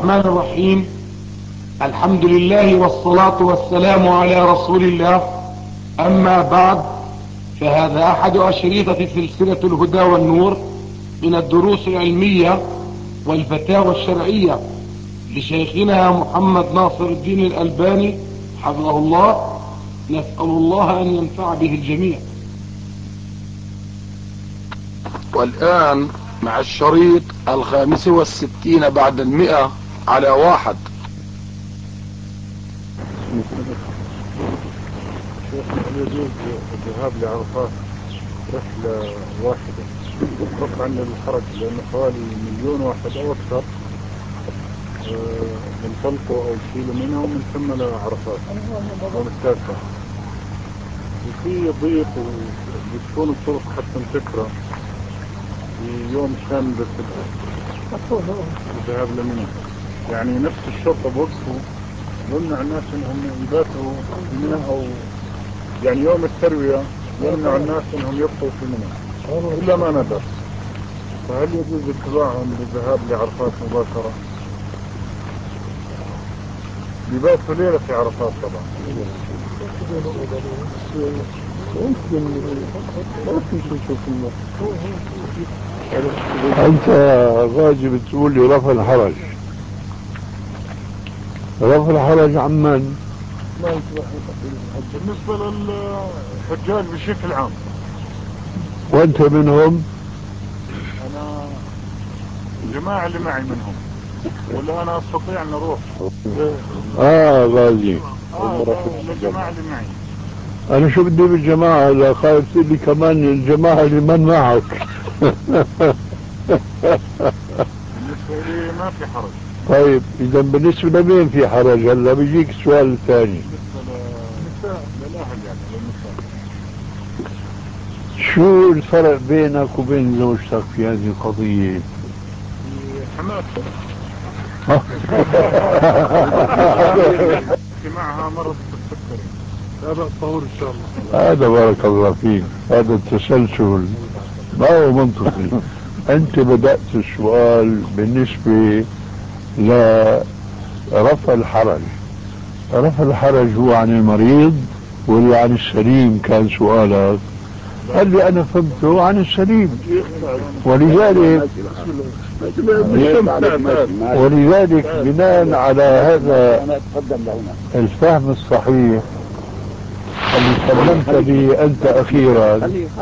الرحمن الرحيم. الحمد لله والصلاة والسلام على رسول الله. أما بعد، فهذا أحد أشريطة سلسلة الهدى والنور من الدروس العلمية والفتاوى الشرعية لشيخنا محمد ناصر الدين الألباني حفظه الله. نسأل الله أن ينفع به الجميع. والآن مع الشريط 65 بعد 100 على 1. هل يجوز الذهاب لعرفات رحلة واحدة رفعا للحرج، لأن حوالي 1,000,000 واحد أو أكثر ينطلقوا أو يشيلوا منها ومن ثم لعرفات يوم التاسع، وفي ضيق وبتكون الطرق حتى مسكرة في يوم كامل الذهاب لمنى. يعني نفس الشرطة بوقفوا يمنع الناس انهم يباتوا في منى، او يعني يوم التروية يمنع الناس انهم يبقوا في منى الا ما ندر. فهل يجوز اتباعهم للذهاب لعرفات مباشرة؟ يباتوا ليلة في عرفات طبعا. انت غازي بتقول لي رفع الحرج. رفع الحرج عن من؟ بالنسبة للحجاج بشكل عام. وانت منهم؟ انا الجماعة اللي معي منهم، ولا انا استطيع ان اروح؟ غازي الجماعة اللي معي. انا شو بدي بالجماعة؟ اذا خايف تقول لي كمان الجماعة اللي من معك. بالنسبة لي ما في حرج. طيب اذا بالنسبة لمين في حرج؟ هلا بيجيك السؤال الثاني. بالنسبة للاهل يعني للنساء. شو الفرق بينك وبين زوجتك في هذه القضية؟ حماتي معها مرض السكري، لا بأس طهور ان شاء الله. هذا بارك الله فيك، هذا التسلسل ما هو منطقي. انت بدأت السؤال بالنسبة لرفع الحرج. رفع الحرج هو عن المريض ولا عن السليم؟ كان سؤالك. اللي انا فهمته عن السليم، ولذلك بناء على هذا الفهم الصحيح اللي سلمت به انت اخيرا،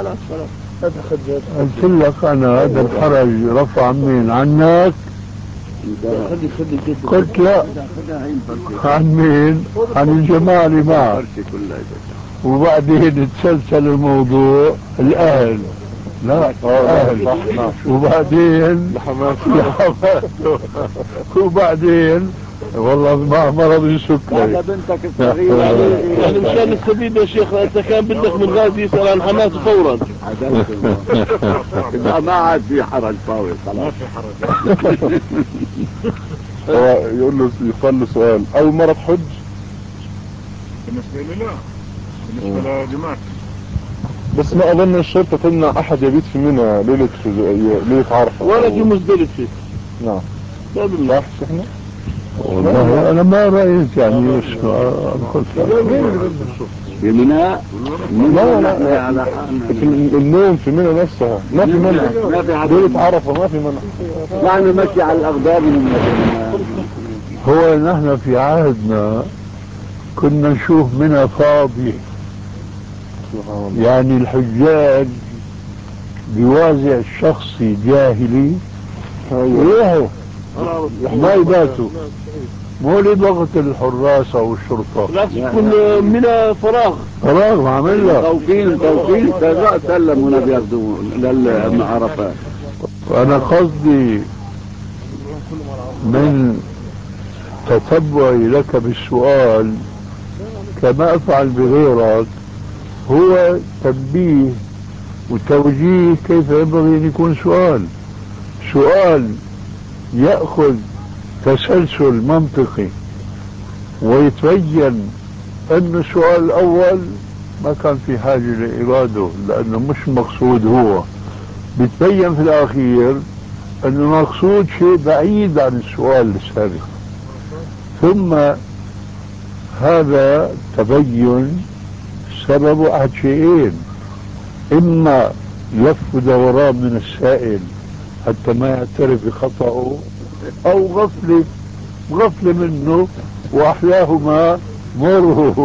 قلت لك انا هذا الحرج رفع عن مين؟ عنك؟ قلت لا، عن مين؟ عن الجماعة اللي معك. وبعدين تسلسل الموضوع الأهل، لا أهل، وبعدين لحماته، وبعدين والله مع مرض السكري. على بنتك الصغيرة يعني مشان السبيل يا شيخ، انت كان بدك من غازي يسأل عن حماته فورا. ما عاد في حرج طاوي، ما في حرج. هو يقول له يقال له سؤال: أول مرة تحج؟ بالنسبة لي لا، بالنسبة لجماعتي. بس ما أظن الشرطة تمنع أحد يبيت في منى ليلة عرفة ولا في مزدلفة. نعم. لا بالله. صح شيخنا؟ والله أنا ما رأيت يعني بمنى لا على النوم في منى نفسها ما في منع. ليلة عرفة ما في منع. يعني ماشي على الأقدام. هو نحن في عهدنا كنا نشوف منها فاضي، يعني الحجاج بوازع شخصي جاهلي يروحوا ما يباتوا، مو لضغط الحراسة والشرطة. لا تكون من فراغ ما عمل لك توكيل سلمونا بياخذوا للعرفات. وأنا قصدي من تتبعي لك بالسؤال كما أفعل بغيرك هو تنبيه وتوجيه كيف ينبغي أن يكون سؤال يأخذ تسلسل منطقي، ويتبين أن السؤال الأول ما كان في حاجة لإراده لأنه مش مقصود. هو بيتبين في الأخير أن المقصود شيء بعيد عن السؤال السابق. ثم هذا تبين سبب أحد شيئين: إما لف دوران من السائل حتى ما يعترف بخطأه، أو غفلة منه وأحلاهما مره.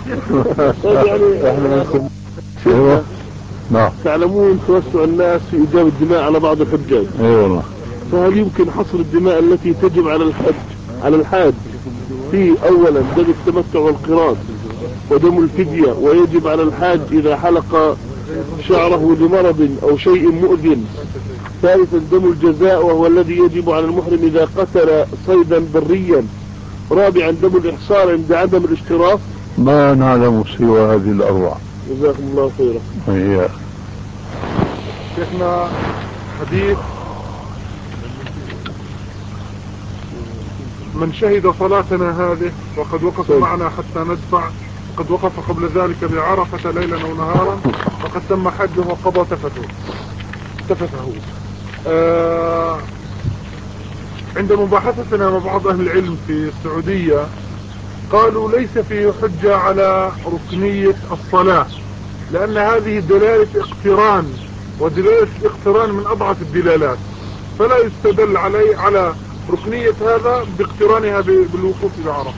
يعني نعم. تعلمون توسع الناس في إيجاب الدماء على بعض الحجاج. اي والله. فهل يمكن حصر الدماء التي تجب على الحاج في أولا دم التمتع والقران ودم الفدية، ويجب على الحاج إذا حلق شعره لمرض أو شيء مؤذن. ثالثا دم الجزاء وهو الذي يجب على المحرم إذا قتل صيدا بريا. رابعا دم الإحصار عند عدم الاشتراك. ما نعلم سوى هذه الأربعة. جزاكم الله خيرا. هي شيخنا حديث من شهد صلاتنا هذه وقد وقف معنا حتى ندفع، وقد وقف قبل ذلك بعرفة ليلا أو نهارا، وقد تم حجه وقضى تفته. عند مباحثتنا مع بعض أهل العلم في السعودية قالوا ليس فيه حجة على ركنية الصلاة، لأن هذه دلالة اقتران، ودلالة الاقتران من أضعف الدلالات، فلا يستدل على ركنية هذا باقترانها بالوقوف بعرفة.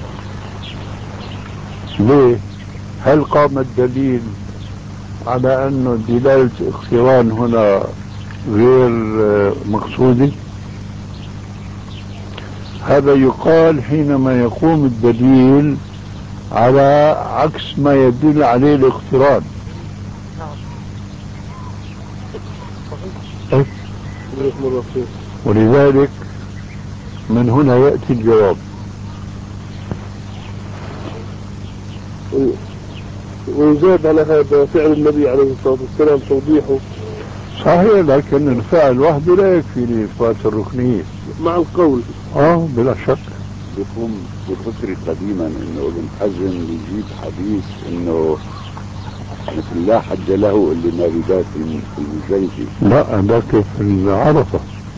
ليه؟ هل قام الدليل على أن دلالة الاقتران هنا غير مقصودة؟ هذا يقال حينما يقوم الدليل على عكس ما يدل عليه الاقتران. ولذلك من هنا يأتي الجواب. ويزاد على هذا فعل النبي عليه الصلاة والسلام توضيحه. صحيح، لكن الفعل وحده لا يكفي لإثبات الركنية مع القول. بلا شك. بيقوم بفكر قديما انه ابن حزم يجيب حديث انه مثل لا حج له اللي ما بيبات في المزدلفة. لا، ذاك في عرفة.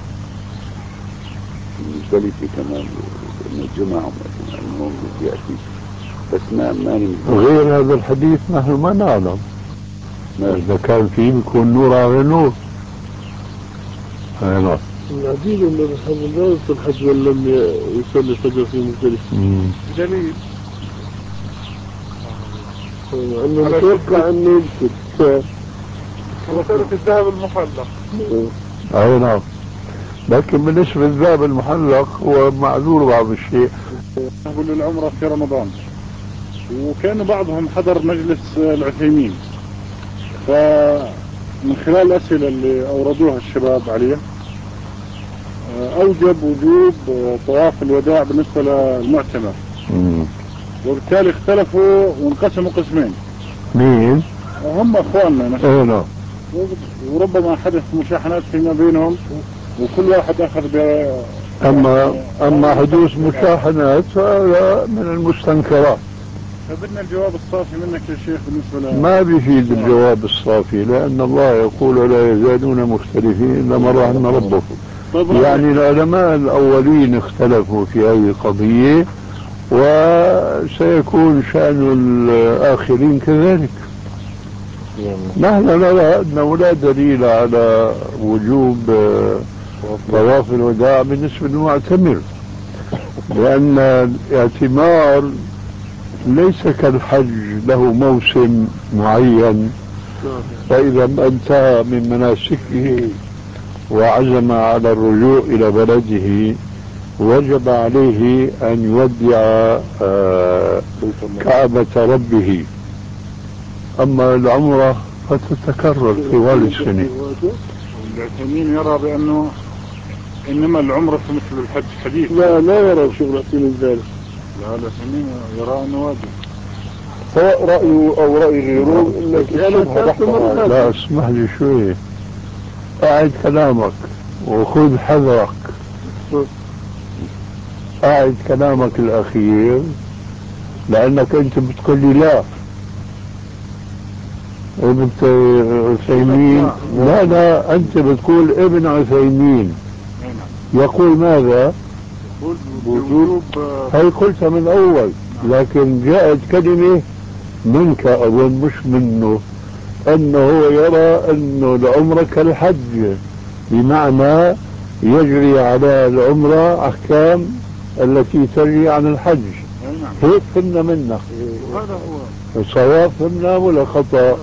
المزدلفة كمان انه الجمعة انه يأتي، بس ما غير هذا الحديث نحن ما نعلم. إذا كان فيه بيكون نور على نور. نعم. العجيب ان الحج لا يدخل الحج ولم يصلي الفجر في مزدلفة. دليل انه متوقع انه يمكن مسألة الذهب المحلق. اي نعم، لكن بالنسبة للذهب المحلق هو معذور بعض الشيء. يقول العمرة في رمضان، وكان بعضهم حضر مجلس العثيمين، فمن خلال الأسئلة اللي أوردوها الشباب عليه أوجب وجوب طواف الوداع بالنسبة للمعتمر، وبالتالي اختلفوا وانقسموا قسمين. مين؟ هم أخواننا اي نعم. وربما حدث مشاحنات فيما بينهم، وكل واحد أخذ أما حدوث مشاحنات فهذا من المستنكرات. فبدنا الجواب الصافي منك يا شيخ بالنسبة ما بيفيد الجواب الصافي، لأن الله يقول ولا يزالون مختلفين إلا من رحم ربك. يعني العلماء الأولين اختلفوا في هذه القضية، وسيكون شأن الآخرين كذلك. نحن نرى أنه لا دليل على وجوب طواف الوداع بالنسبة للمعتمر، لأن الاعتمار ليس كالحج له موسم معين، فإذا ما انتهى من مناسكه وعزم على الرجوع إلى بلده وجب عليه أن يودع كعبة ربه. أما العمرة فتتكرر طوال السنة. العثيمين يرى بأنه إنما العمرة مثل الحج حديث. لا يرى شيخ العثيمين ذلك. لا، العثيمين يرى أنه واجب، سواء رأيه أو رأي غيره. لا اسمح لي شوي، أعد كلامك وخذ حذرك. أعد كلامك الأخير، لأنك أنت بتقول لي لا ابن عثيمين. لا أنت بتقول ابن عثيمين، يقول ماذا؟ بوجوب هي قلتها من أول، لكن جاءت كلمة منك أظن مش منه، أنه هو يرى أنه العمرة كالحج، بمعنى يجري على العمرة أحكام التي تجري عن الحج. هيك فهمنا منك. هذا هو صواب فهمنا ولا خطأ؟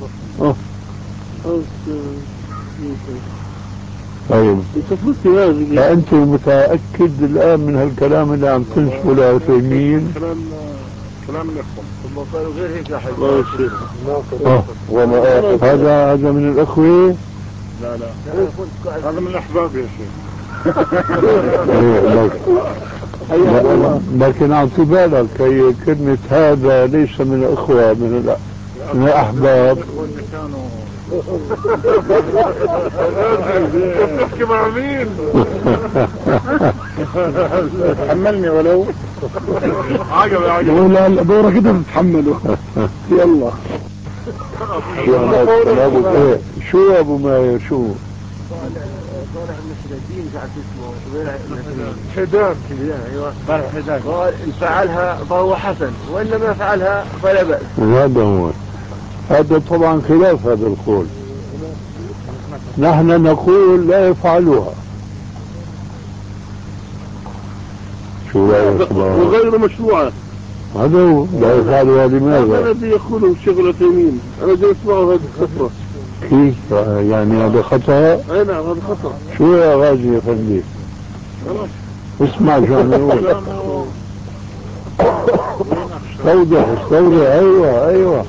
طيب فأنت متأكد الآن من هالكلام اللي عم تنسبه لعثيمين؟ كلام الإخوة الله قالوا غير هيك يا حي. الله يشفيك. هذا من الأخوة؟ لا هذا من الأحباب يا شيخ. لكن أعطي بالك هي كلمة هذا ليس من الأخوة، من الأحباب. اللي كانوا تحكي مع مين؟ حملني ولو عجب ولا دورة كده تتحمله. يلا شو يا ابو ماير شو؟ صالح من الشدادين مش عارف اسمه حداد. ايوه صالح حداد. قال ان فعلها فهو حسن وان لم يفعلها فلا بأس. هذا هو، هذا طبعا خلاف هذا القول. نحن نقول لا يفعلها. شو رأيك؟ وغير مشروعة. هذا هو لا يفعلها. لماذا؟ هذا الذي يقوله الشيخ العثيمين، أنا جاي أسمعه هذه الفترة. كيف يعني هذا خطأ؟ أي نعم هذا خطأ. شو يا غازي يا فندي؟ اسمع شو عم يقول. استوضح. ايوه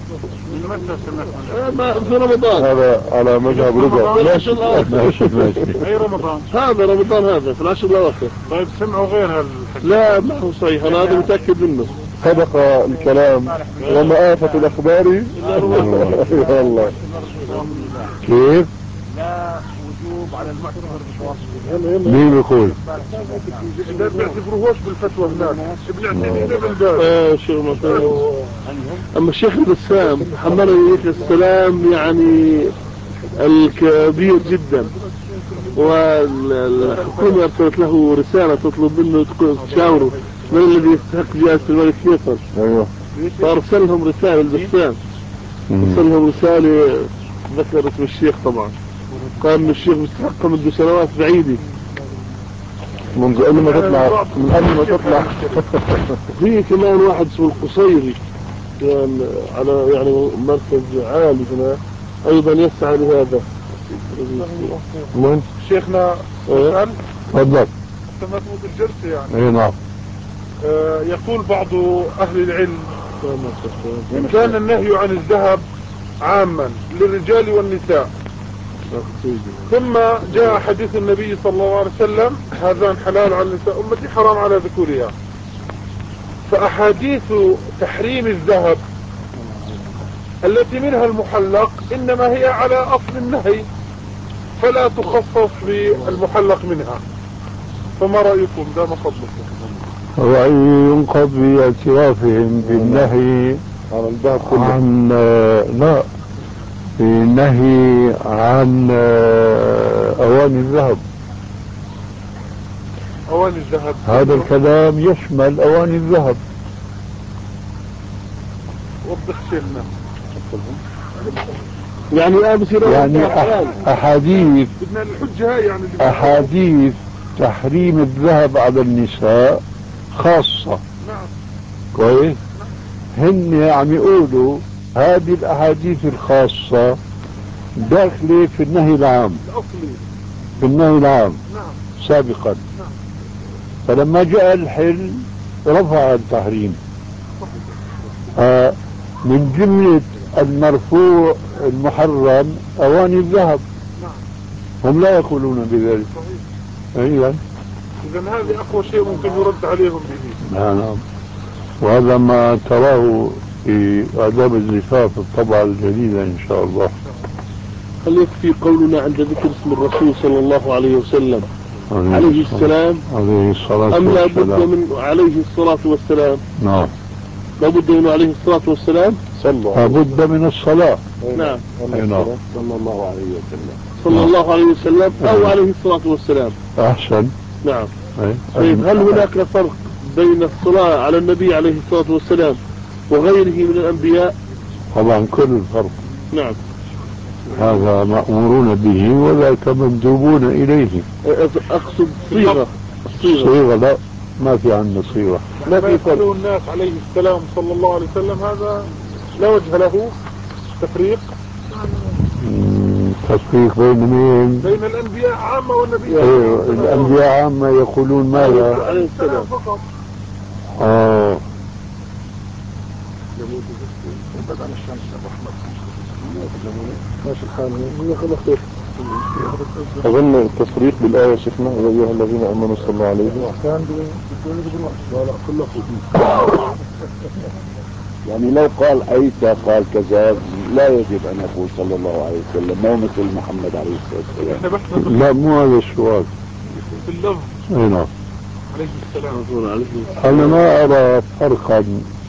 في رمضان. هذا على مذهب رضا. ماشي. اي رمضان؟ هذا رمضان هذا في العشر الأواخر. طيب سمعوا غير هالحديث؟ لا ما هو صحيح، أنا هذا متأكد منه. صدق الكلام وما آفة الأخبار والله. كيف؟ لا وجوب على المعتمر بتواصل. مين بيقول؟ ده بيعتبروهوش بالفتوى هناك. بنعتبره بالدار. شو مثلا. أما الشيخ البسام حمله عليه السلام يعني الكبير جدا، والحكومة أرسلت له رسالة تطلب منه تشاوره من الذي يستحق جائزة الملك فيصل. ايوه فأرسل لهم رسالة البسام، أرسل لهم رسالة ذكر اسم الشيخ طبعا، قال إن الشيخ بيستحق منذ سنوات بعيدة، منذ قبل ما تطلع في كمان واحد اسمه القصيري كان على يعني مركز عالي هنا أيضا يسعى لهذا. المهم شيخنا سؤال. تفضل. محمود الجرسي يعني. اي نعم. يقول بعض أهل العلم كان النهي عن الذهب عاما للرجال والنساء، ثم جاء حديث النبي صلى الله عليه وسلم هذان حلال على النساء أمتي حرام على ذكورها، فأحاديث تحريم الذهب التي منها المحلق إنما هي على أصل النهي فلا تخصص بالمحلق منها، فما رأيكم؟ دام فضلكم. رأيي ينقض باعترافهم بالنهي عن لا بالنهي عن أواني الذهب. أواني الذهب هذا الكلام يشمل أواني الذهب. وضح شيخنا. يعني أحاديث بدنا الحجة يعني أحاديث تحريم الذهب على النساء خاصة. نعم. كويس. هن عم يقولوا هذه الأحاديث الخاصة داخلة في النهي العام. الأصلي. في النهي العام. نعم. سابقا. نعم. فلما جاء الحل رفع التحريم. من جملة المرفوع المحرم أواني الذهب. نعم. هم لا يقولون بذلك. صحيح. أيضا. إذا هذه أقوى شيء ممكن يرد عليهم به. نعم. وهذا ما تراه في آداب الزفاف الطبعة الجديدة إن شاء الله. هل يكفي قولنا عند ذكر اسم الرسول صلى الله عليه وسلم عليه السلام عليه الصلاة أم لا بد والسلام من عليه الصلاة والسلام؟ نعم لا بد من عليه الصلاة والسلام. لا بد من الصلاة. نعم. نعم. صلى الله عليه وسلم. صلى الله عليه وسلم أو عليه الصلاة والسلام. أحسن. نعم. طيب هل هناك فرق بين الصلاة على النبي عليه الصلاة والسلام وغيره من الأنبياء؟ طبعا كل الفرق. نعم. هذا مأمورون به وذاك مندوبون إليه. أقصد صيغة. صيغة لا، ما في عندنا صيغة. ما في فرق. الناس عليه السلام صلى الله عليه وسلم هذا لا وجه له تفريق. تفريق بين مين؟ بين الأنبياء عامة والنبي. الأنبياء عامة يقولون ماذا؟ عليه السلام فقط. يبعد عن الشمس يا أبو أحمد. ماشي الحال. أظن التفريق بالآية شيخنا يا أيها الذين آمنوا صلوا عليه. يعني لو قال عيسى قال كذا لا يجب أن يقول صلى الله عليه وسلم، مو مثل محمد عليه الصلاة والسلام. لا مو هذا السؤال. في اللفظ. نعم. عليه السلام. أنا ما أرى فرقا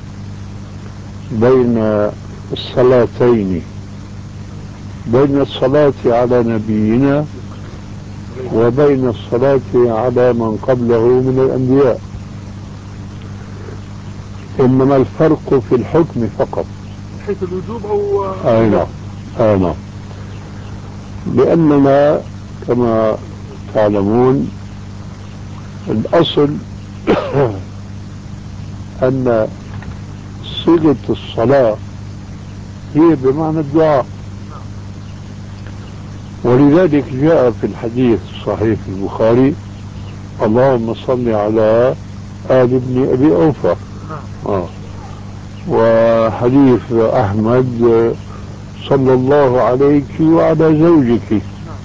بين الصلاتين، بين الصلاة على نبينا وبين الصلاة على من قبله من الأنبياء، إنما الفرق في الحكم فقط. حيث الوجوب أو نعم. لأننا كما تعلمون الأصل أن صيغة الصلاة هي بمعنى الدعاء، ولذلك جاء في الحديث الصحيح في البخاري اللهم صل على آل ابن أبي أوفى. وحديث أحمد صلى الله عليك وعلى زوجك.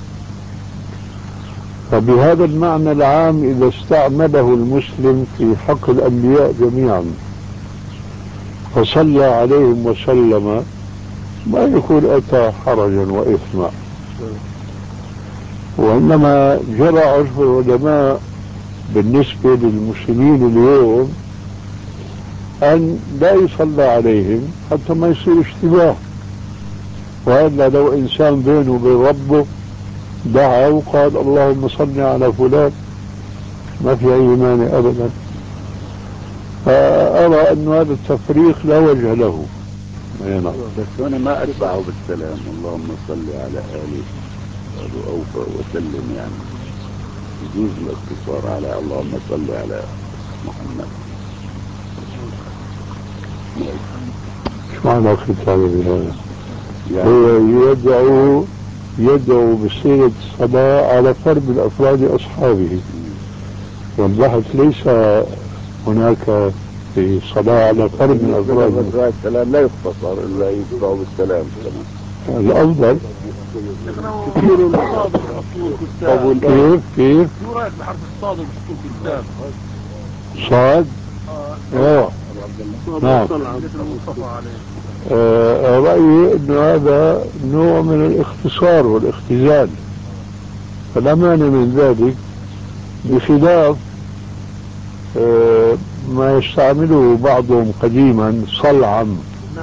فبهذا المعنى العام إذا استعمله المسلم في حق الأنبياء جميعا فصلى عليهم وسلم ما يكون أتى حرجا وإثما، وإنما جرى عرف العلماء بالنسبة للمسلمين اليوم أن لا يصلى عليهم حتى ما يصير اشتباه، وإلا لو إنسان بينه وبين ربه دعا وقال اللهم صل على فلان ما في أي مانع أبدا. فأرى أن هذا التفريق لا وجه له. بس أنا ما أتبعه بالسلام اللهم صل على آل أبو أوفى وسلم، يعني يجوز الاقتصار على اللهم صل على محمد. شو معنى ختامه بهذا؟ هو يدعو بصيغة الصلاة على فرد من أفراد أصحابه، والبحث ليس هناك في صلاة على فرد من أفراد. السلام لا يختصر إلا يدعو بالسلام كمان. الأفضل كيف؟ شو رأيك بحرف الصاد وبحطوه في الكتاب؟ صاد؟ نعم. رأيي أن هذا نوع من الاختصار والاختزال، فلا مانع من ذلك، بخلاف ما يستعمله بعضهم قديما صلعا،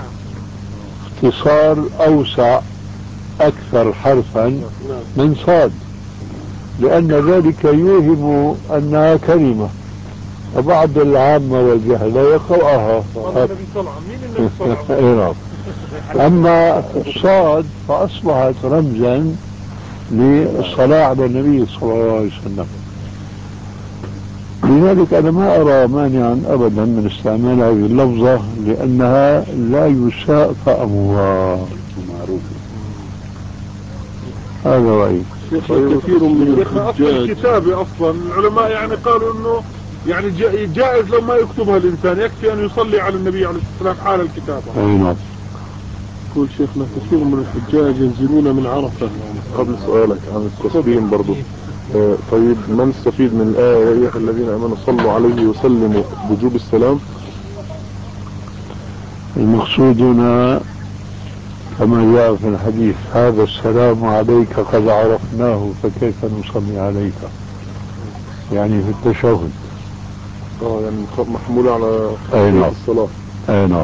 اختصار أوسع أكثر حرفا من صاد، لأن ذلك يوهم أنها كلمة، وبعض العامة والجهلة يقرأها. أما الصاد فأصبحت رمزا للصلاة على النبي صلى الله عليه وسلم. لذلك أنا ما أرى مانعا أبدا من استعمال هذه اللفظة، لأنها لا يساء فأمها. هذا رأيي. كثير من الكتابة أصلا العلماء يعني قالوا إنه يعني جائز لو ما يكتبها الإنسان، يكفي أن يصلي على النبي عليه الصلاة والسلام حال الكتابة. نعم. يقول شيخنا كثير من الحجاج ينزلون من عرفة. قبل سؤالك عن التسليم برضو، طيب ما نستفيد من الآية يا أيها الذين آمنوا صلوا عليه وسلموا وجوب السلام؟ المقصود هنا كما جاء في الحديث هذا السلام عليك قد عرفناه فكيف نصلي عليك، يعني في التشهد. يعني محمولة على الصلاة. نعم.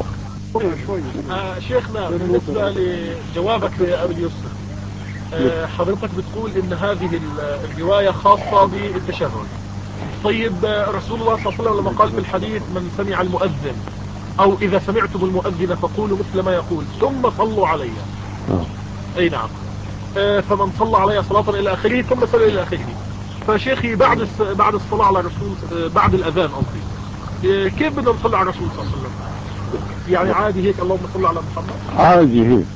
شيخنا بالنسبة لجوابك لأبي اليسر، حضرتك بتقول ان هذه الرواية خاصة بالتشهد، طيب رسول الله صلى الله عليه وسلم لما قال في الحديث من سمع المؤذن او اذا سمعتم المؤذن فقولوا مثل ما يقول ثم صلوا علي. اي نعم. فمن صلى علي صلاة الى اخره ثم صلى الى اخره. فشيخي بعد الصلاة على الرسول بعد الاذان قصدي كيف بدنا نصلي على الرسول صلى الله عليه وسلم؟ يعني عادي هيك اللهم صل على محمد؟ عادي هيك.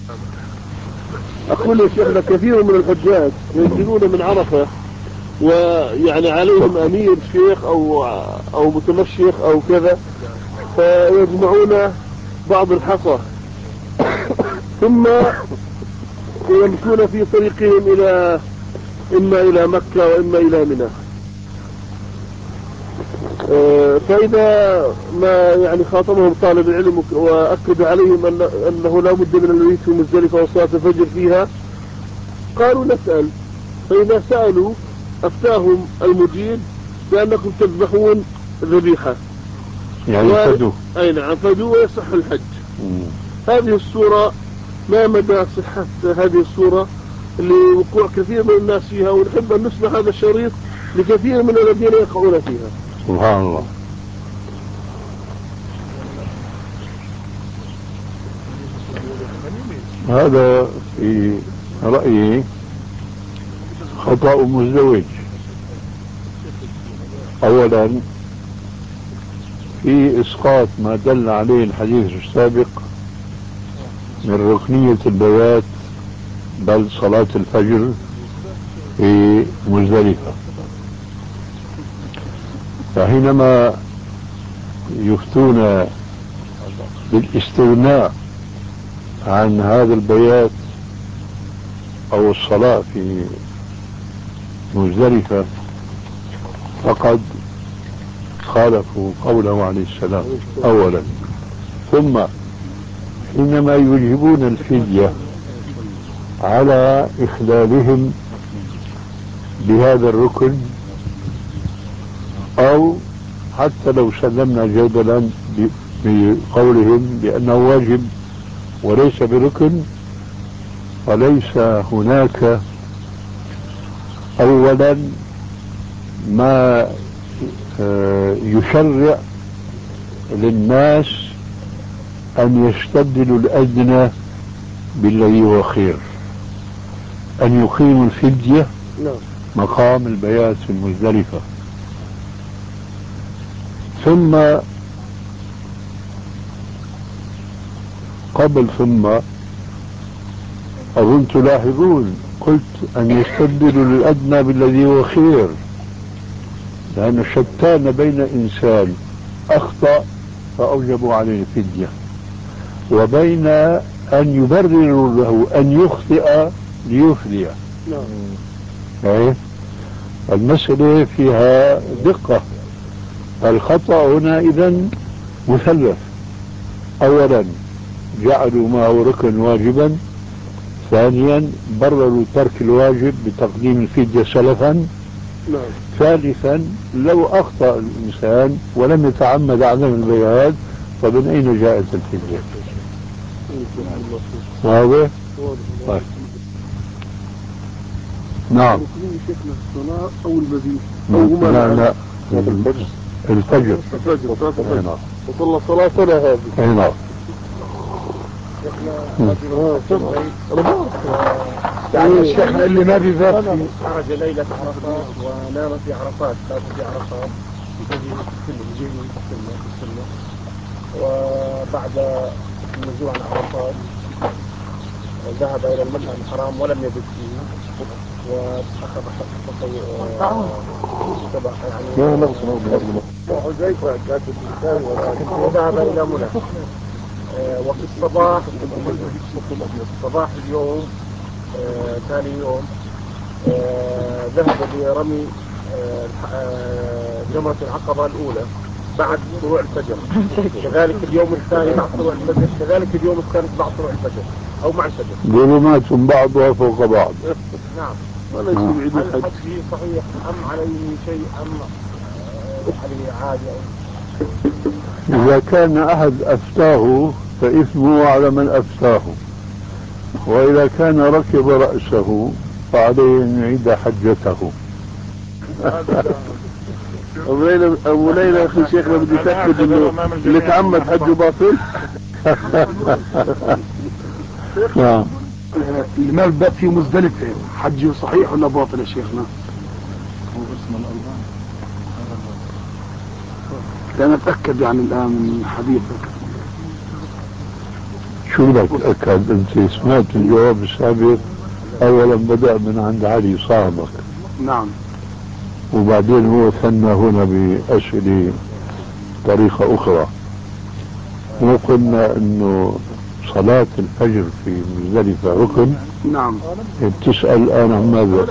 أقول يا شيخنا كثير من الحجاج ينزلون من عرفة ويعني عليهم أمير شيخ أو متمشيخ أو كذا، فيجمعون بعض الحصى ثم يمشون في طريقهم إما إلى مكة وإما إلى منى. فإذا ما يعني خاطبهم طالب العلم وأكد عليهم أنه لا بد من المبيت في مزدلفة وصلاة الفجر فيها، قالوا نسأل. فإذا سألوا أفتاهم المجيب بأنكم تذبحون ذبيحة يعني فدوا. أي نعم فدوا ويصح الحج. هذه الصورة ما مدى صحة هذه الصورة لوقوع كثير من الناس فيها، ونحب أن نسمع هذا الشريط لكثير من الذين يقعون فيها. سبحان الله. هذا في رأيي خطأ مزدوج. أولا في إسقاط ما دل عليه الحديث السابق من ركنية البيات بل صلاة الفجر في مزدلفة. فحينما يفتون بالاستغناء عن هذا البيات أو الصلاة في مزدلفة فقد خالفوا قوله عليه السلام أولا. ثم حينما يوجبون الفدية على إخلالهم بهذا الركن، أو حتى لو سلمنا جدلا بقولهم بأنه واجب وليس بركن، فليس هناك أولا ما يشرع للناس أن يستبدلوا الأدنى بالذي هو خير، أن يقيموا الفدية مقام البيات في المزدلفة. ثم أظن تلاحظون قلت أن يستبدلوا الأدنى بالذي هو خير، لأن شتان بين إنسان أخطأ فأوجبوا عليه الفدية وبين أن يبرروا له أن يخطئ ليفدي. المسألة فيها دقة. الخطأ هنا إذن مثلث. أولا جعلوا ما هو ركن واجبا، ثانيا برروا ترك الواجب بتقديم الفدية سلفا، ثالثا لو أخطأ الإنسان ولم يتعمد عدم البيان فمن أين جاءت الفدية؟ واضح؟ طيب. نعم. الصلاة أو المبيت لا الفجر. وصلى صلاتنا هذه. نعم. يعني الشيخ اللي ما بذات خرج ليلة عرفات ونام في عرفات، بات في عرفات في السنة، وبعد النزول عن عرفات ذهب إلى المشعر الحرام ولم يبت فيه، وأخذ وذهب إلى منى. وفي الصباح صباح اليوم ثاني يوم ذهب لرمي جمرة العقبة الأولى بعد طلوع الفجر، كذلك اليوم الثاني بعد طلوع الفجر، كذلك اليوم الثالث بعد طلوع الفجر أو مع الفجر. ظلمات بعضها فوق بعض. نعم. هل الحج صحيح أم عليه شيء أم عليه عادي؟ إذا كان أحد أفتاه فإثمه على من أفتاه، وإذا كان ركب رأسه فعليه أن يعيد حجته. ابو ليلى يا اخي شيخنا بدي اتاكد انه اللي تعمد حجه باطل. نعم. المبدأ في مزدلفة حجه صحيح ولا باطل يا شيخنا؟ لا نتأكد يعني الآن من حديثك. شو لك أكد؟ أنت سمعت الجواب السابق. أولا بدأ من عند علي صاحبك. نعم. وبعدين هو ثنى هنا بأسئلة طريقة أخرى. وقلنا إنه صلاة الفجر في مزدلفة ركن. نعم. بتسأل الآن عن ماذا؟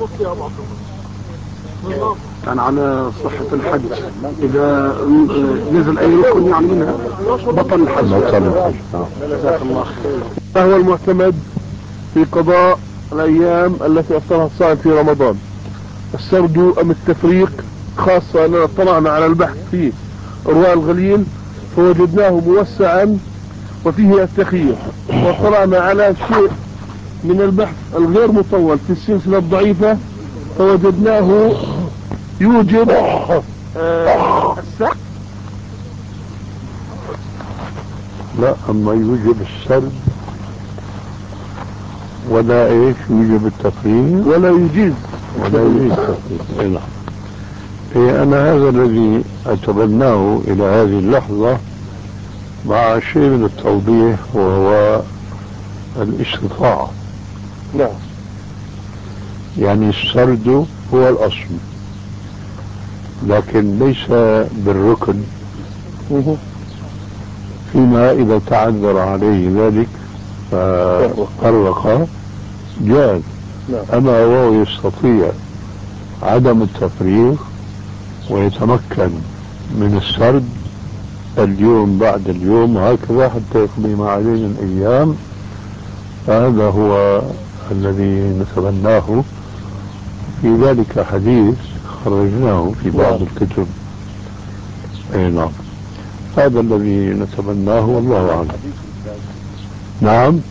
كان على صحة الحج إذا نزل أي ركن يعني منها بطل الحج. بطل الحج. جزاك الله خير. ما هو المعتمد في قضاء الأيام التي أفطرها الصائم في رمضان؟ السرد أم التفريق؟ خاصة أننا اطلعنا على البحث في إرواء الغليل فوجدناه موسعا وفيه التخيير، واطلعنا على شيء من البحث الغير مطول في السلسلة الضعيفة فوجدناه يوجب السرد. لا، أما يوجب السرد ولا إيش يوجب التفريق ولا يجيز التفريق. إيه، أنا هذا الذي أتبناه إلى هذه اللحظة مع شيء من التوضيح، وهو الاستطاعة. نعم. يعني السرد هو الأصل، لكن ليس بالركن، فيما إذا تعذر عليه ذلك ففرق جاز. أما هو يستطيع عدم التفريق ويتمكن من السرد اليوم بعد اليوم وهكذا حتى يقضي ما عليه من أيام، فهذا هو الذي نتبناه. في ذلك حديث خرجناه في بعض الكتب. أي نعم، هذا الذي نتبناه والله أعلم. نعم،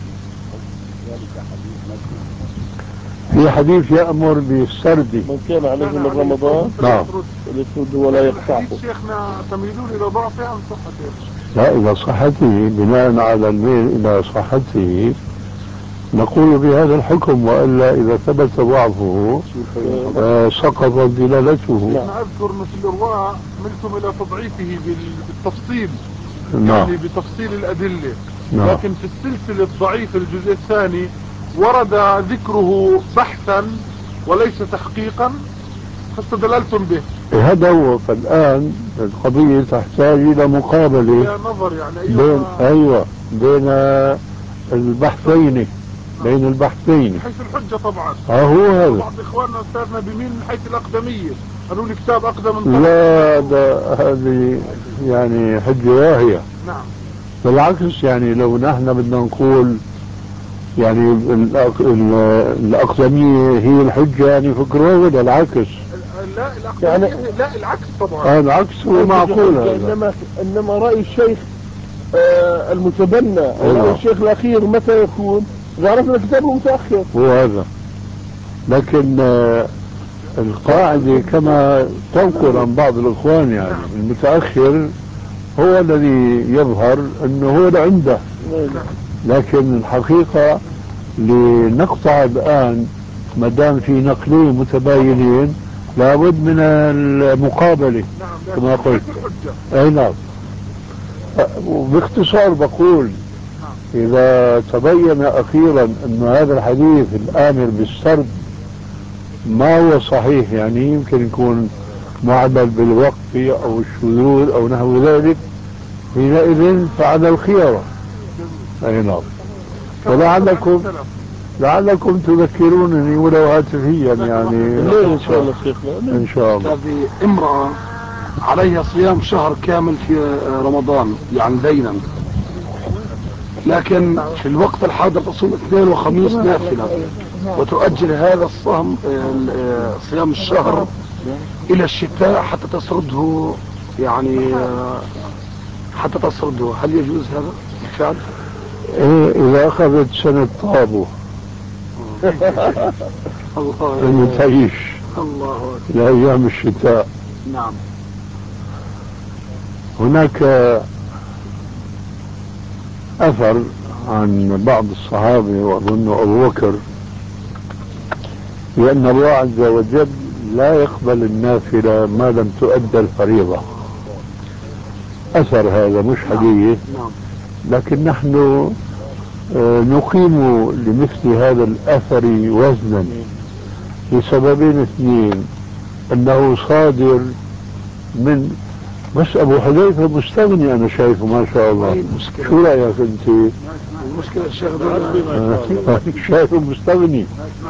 في حديث يأمر بالسرد من كان عليه من رمضان نعم الاسود ولا يقطعه. شيخنا تميلون الى ضعفه ام صحته؟ لا، إلى صحته، بناء على الميل إلى صحته نقول بهذا الحكم، وإلا إذا ثبت ضعفه سقطت دلالته. أنا أذكر أنه في الإرواء ملتم إلى تضعيفه بالتفصيل. نعم. يعني بتفصيل الأدلة. نعم. لكن في السلسلة الضعيفة الجزء الثاني ورد ذكره بحثا وليس تحقيقا فاستدللتم به. هذا هو. فالآن القضية تحتاج إلى مقابلة يا نظر يعني بين البحثين، بين البحثين حيث الحجة طبعا. هو هذا. بعض إخواننا أستاذنا بمين من حيث الأقدمية، قالوا لي كتاب أقدم من لا، هذه يعني حجة واهية. نعم. بالعكس، يعني لو نحن بدنا نقول يعني الأقدمية هي الحجة، يعني فكرة ولا العكس؟ لا الأقدمية يعني لا العكس طبعا. العكس هو معقول. إنما رأي الشيخ المتبنى أو الشيخ الأخير متى يكون؟ إذا عرفنا كتابه متأخر. هو هذا. لكن القاعدة كما تنقل عن بعض الإخوان، يعني المتأخر هو الذي يظهر أنه هو عنده، لكن الحقيقة لنقطع الآن ما دام في نقلين متباينين لابد من المقابلة كما قلت. أي نعم. وباختصار بقول إذا تبين أخيرا أن هذا الحديث الآمر بالسرد ما هو صحيح، يعني يمكن يكون معدل بالوقف أو الشذوذ أو نحو ذلك، حينئذ فعلى الخيار. أي نعم. ولعلكم تذكرونني ولو هاتفيا، يعني إن شاء الله شيخنا. إن شاء الله. هذه امرأة عليها صيام شهر كامل في رمضان يعني دينا، لكن في الوقت الحاضر تصوم اثنين وخميس نافلة وتؤجل هذا الصوم صيام الشهر إلى الشتاء حتى تسرده، يعني حتى تسرده. هل يجوز هذا بالفعل؟ إذا أخذت سنة طابو الله أن تعيش الله لأيام الشتاء نعم. هناك أثر عن بعض الصحابة وأظن أبو بكر بأن الله عز وجل لا يقبل النافلة ما لم تؤدى الفريضة. أثر هذا مش حقيقي، لكن نحن نقيم لمثل هذا الأثر وزنا لسببين اثنين: أنه صادر من بس أبو حذيفة مستغني، أنا شايفه ما شاء الله. شو رأيك أنت؟ المشكلة الشيخ شايفه مستغني،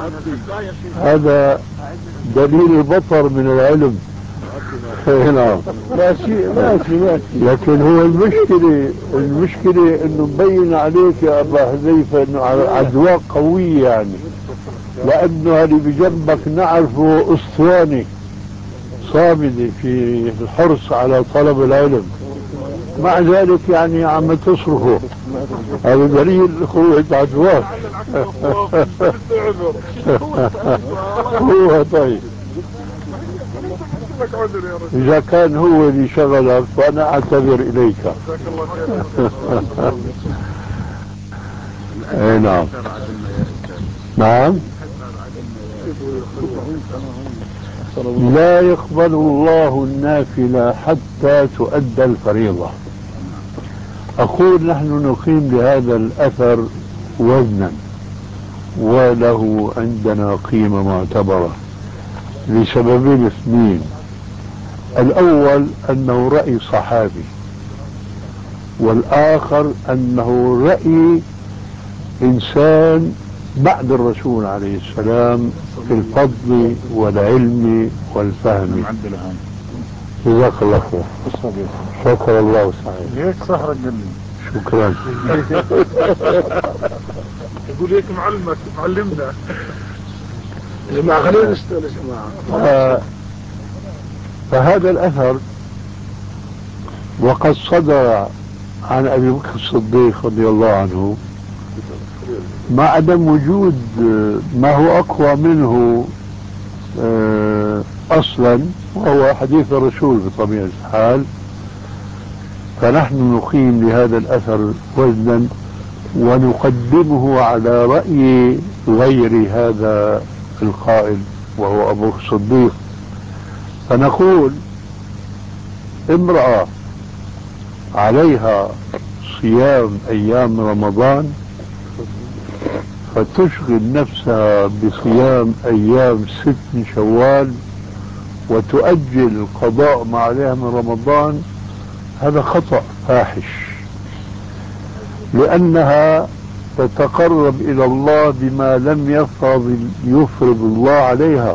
هذا دليل البطر من العلم. نعم ماشي. لكن هو المشكلة انه مبين عليك يا ابا حذيفة انه عدواء قوية، يعني لانه اللي بجنبك نعرفه اسطواني صامد في الحرص على طلب العلم، مع ذلك يعني عم تصرفه. هذا دليل قوة عدواك. هو طيب، إذا كان هو اللي شغلك فأنا أعتذر إليك. نعم نعم. لا يقبل الله النافلة حتى تؤدى الفريضة. أقول نحن نقيم لهذا الأثر وزنا وله عندنا قيمة معتبرة لسببين اثنين: الأول أنه رأي صحابي، والآخر أنه رأي إنسان بعد الرسول عليه السلام في الفضل والعلم والفهم. جزاك الله خير. شكر الله سعيد. هيك صح رجل. شكرا. يقول هيك معلمنا. جماعة خلينا نستنى جماعة. فهذا الأثر وقد صدر عن أبي بكر الصديق رضي الله عنه، مع عدم وجود ما هو أقوى منه أصلا، وهو حديث الرسول بطبيعة الحال. فنحن نقيم لهذا الأثر وزنا ونقدمه على رأي غير هذا القائل وهو أبو بكر الصديق. فنقول: امرأة عليها صيام أيام رمضان فتشغل نفسها بصيام أيام 6 من شوال وتؤجل القضاء ما عليها من رمضان، هذا خطأ فاحش، لأنها تتقرب إلى الله بما لم يفرض الله عليها،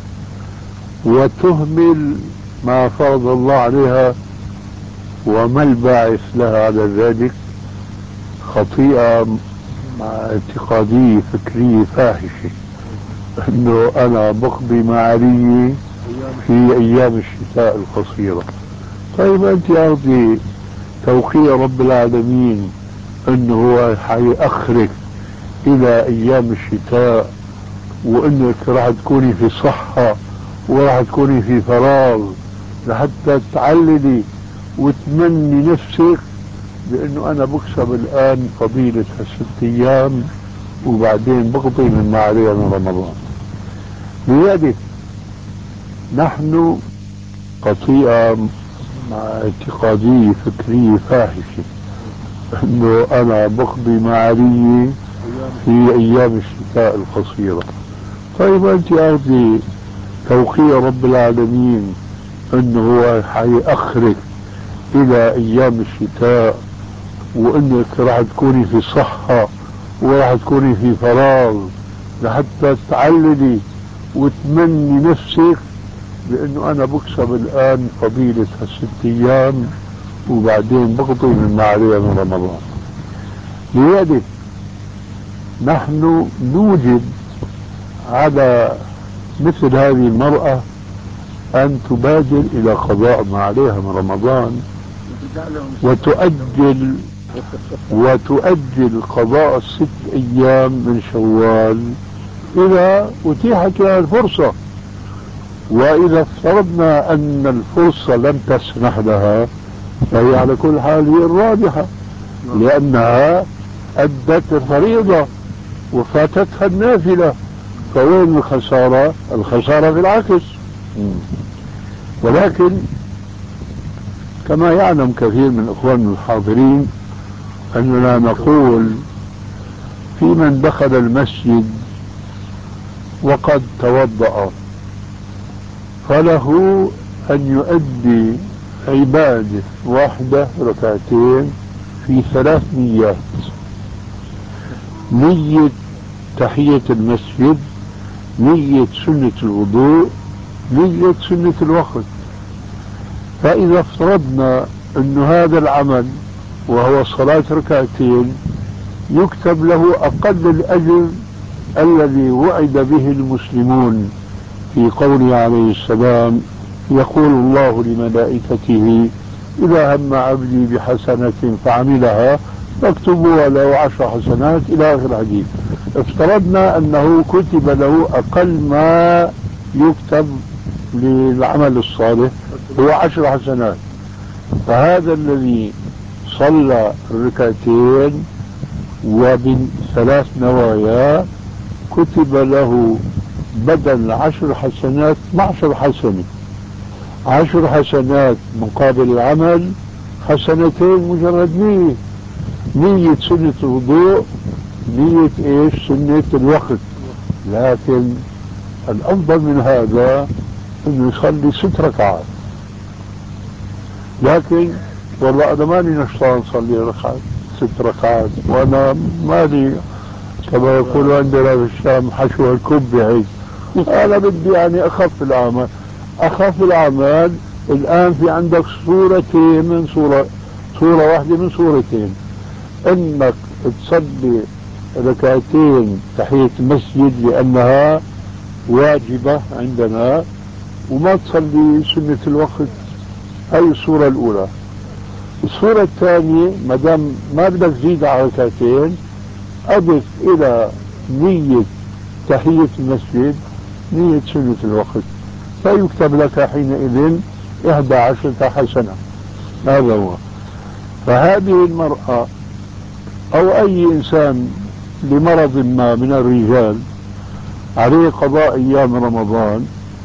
وتهمل ما فرض الله عليها. وما الباعث لها على ذلك؟ خطيئة مع اعتقادية فكرية فاحشة، انه انا بقضي معالي في ايام الشتاء القصيرة. طيب انت ارضي توقيع رب العالمين انه هو حيأخرك الى ايام الشتاء، وانك راح تكوني في صحة وراح تكوني في فراغ لحتى تعللي وتمني نفسك بانه انا بكسب الان فضيلة 6 ايام وبعدين بقضي مما عليها من رمضان. لذلك نحن خطيئة مع اعتقادية فكرية فاحشة، انه انا بقضي معالي في ايام الشتاء القصيرة. طيب انت ارضي توقيع رب العالمين انه هو حيأخرك الى ايام الشتاء، وانك راح تكوني في صحة وراح تكوني في فراغ لحتى تعللي وتمني نفسك بانه انا بكسب الان فضيلة 6 ايام وبعدين بقضي مما عليها من رمضان. لذلك نحن نوجب على مثل هذه المرأة أن تبادر إلى قضاء ما عليها من رمضان وتؤجل قضاء 6 أيام من شوال إذا أتيحت لها الفرصة. وإذا افترضنا أن الفرصة لم تسنح لها فهي على كل حال هي الرابحة، لأنها أدت الفريضة وفاتتها النافلة، فوين الخسارة؟ الخسارة في العكس. ولكن كما يعلم كثير من إخواننا الحاضرين أننا نقول في من دخل المسجد وقد توضأ فله أن يؤدي عبادة واحدة ركعتين في 3 نيات: نية تحية المسجد، نية سنة الوضوء، نية سنة الوقت. فإذا افترضنا أن هذا العمل وهو صلاة ركعتين يكتب له أقل الأجر الذي وعد به المسلمون في قوله عليه السلام: يقول الله لملائكته إذا هم عبدي بحسنة فعملها فاكتبوا له 10 حسنات إلى آخر الحديث. افترضنا أنه كتب له أقل ما يكتب للعمل الصالح هو 10 حسنات، فهذا الذي صلى الركعتين وب3 نوايا كتب له بدل 10 حسنات 12 حسنة. 10 حسنات مقابل العمل، حسنتين مجرد نية، نية سنة الوضوء، نية ايش؟ سنة الوقت. لكن الأفضل من هذا انه يصلي 6 ركعات. لكن والله انا ماني نشطان صلي 6 ركعات، وانا مالي كما يقولوا عندنا في الشام حشو الكب هيك. انا بدي يعني اخف الاعمال. اخف الاعمال الان في عندك صورتين من صورة واحدة من صورتين: انك تصلي ركعتين تحية المسجد لانها واجبة عندنا، وما تصلي سنة الوقت. هاي الصورة الاولى. الصورة الثانية ما دام ما بدك تزيد على ركعتين، اضف الى نية تحية المسجد نية سنة الوقت، فيكتب لك حينئذ 11 حسنة. هذا هو. فهذه المرأة او اي انسان لمرض ما من الرجال عليه قضاء ايام رمضان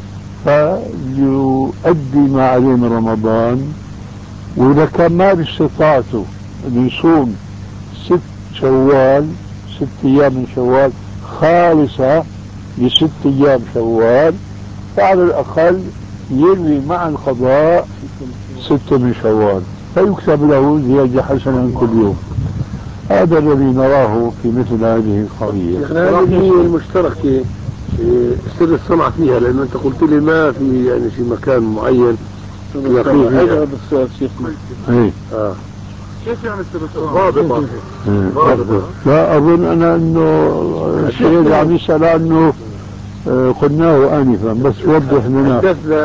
فليؤدي ما عليه من رمضان، واذا كان ما باستطاعته انه يصوم 6 شوال، 6 ايام من شوال خالصة ل6 ايام شوال، فعلى الاقل يروي مع القضاء 6 من شوال، فيكتب له زيادة حسنة كل يوم. هذا الذي نراه في مثل هذه القضية. هذه النية المشتركة سر الصنعة فيها، لأنه أنت قلت لي ما في يعني في مكان معين هذا السؤال شيخنا. كيف يعني سر الصنعة؟ ضابطة. لا أظن أنا أنه الشيء اللي عم يسأل عنه قلناه آنفا، بس وضح لنا.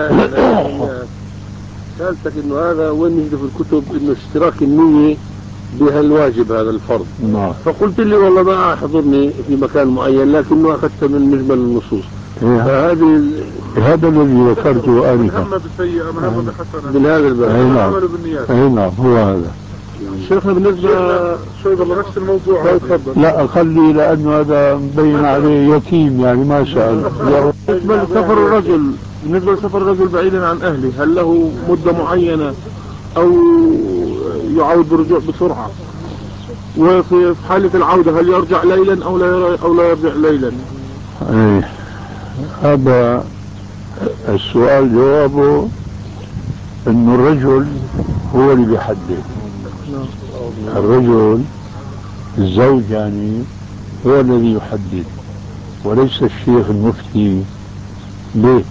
سألتك إنه هذا وين نجد في الكتب إنه اشتراك النية بها الواجب هذا الفرض. نعم. فقلت لي والله ما حضرني في مكان معين، لكنه أخذت من مجمل النصوص. فهذه هذا الذي ذكرته آنفا. هم بسيئة ما هم بحسنة. من هذا الباب. عملوا بالنيات. نعم هو هذا. شيخنا بالنسبة شوي والله نفس الموضوع. تفضل. لا خلي، لأنه هذا مبين عليه يتيم يعني ما سأل. بالنسبة لسفر الرجل بعيدا عن أهله، هل له مدة معينة أو يعود بالرجوع بسرعة؟ وفي حالة العودة هل يرجع ليلا أو لا يرجع ليلا؟ هذا السؤال جوابه انه الرجل هو اللي بيحدد. الرجل الزوج يعني هو الذي يحدد وليس الشيخ المفتي. ليه؟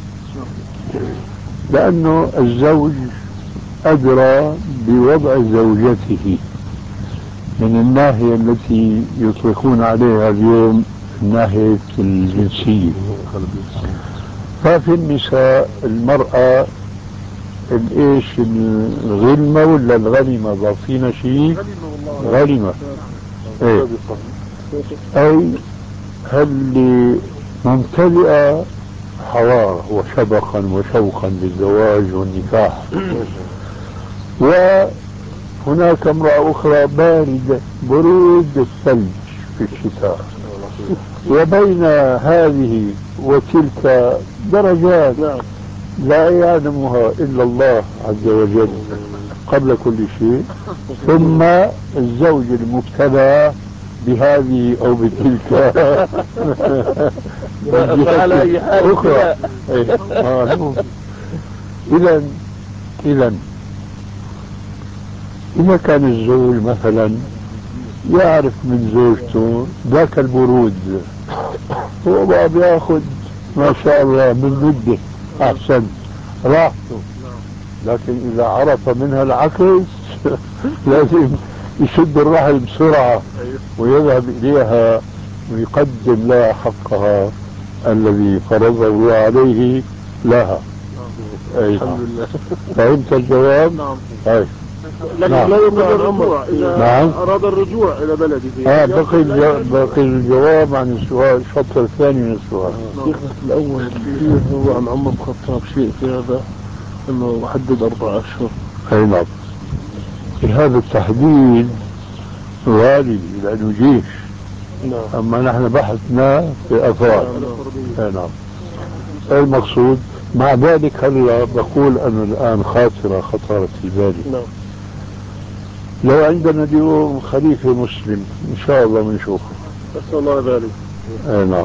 لأنه الزوج أدرى بوضع زوجته من الناحية التي يطلقون عليها اليوم الناحية الجنسية. ففي النساء المرأة الايش الغلمة ولا الغنمة؟ ضافين شيء غنمة. ايه اي هل ممتلئة حرارة وشبقا وشوقا للزواج والنكاح. وهناك امرأة أخرى باردة برود الثلج في الشتاء. وبين هذه وتلك درجات لا يعلمها إلا الله عز وجل قبل كل شيء. ثم الزوج المبتلى بهذه أو بتلك فعلى أي حال أخرى. إذا كان الزوج مثلا يعرف من زوجته ذاك البرود، هو بقى بياخذ ما شاء الله من بده أحسن راحته. لكن إذا عرف منها العكس لازم يشد الرحل بسرعة ويذهب إليها ويقدم لها حقها الذي فرضه الله عليه لها. الحمد لله. فهمت الجواب؟ نعم. لكن لا يمكن الرجوع إذا أراد الرجوع إلى بلده. بقي الجواب عن السؤال، الشطر الثاني من السؤال. شيخنا الأول هو عن عمر بن الخطاب شيء في هذا أنه حدد 4 أشهر. أي نعم. هذا التحديد غالي لأنه جيش. أما نحن بحثنا في أفراد. أي نعم. المقصود مع ذلك هلا بقول أنه الآن خطرت في بالي. لو عندنا اليوم خليفة مسلم إن شاء الله بنشوفه. أسأل الله ذلك. أي نعم.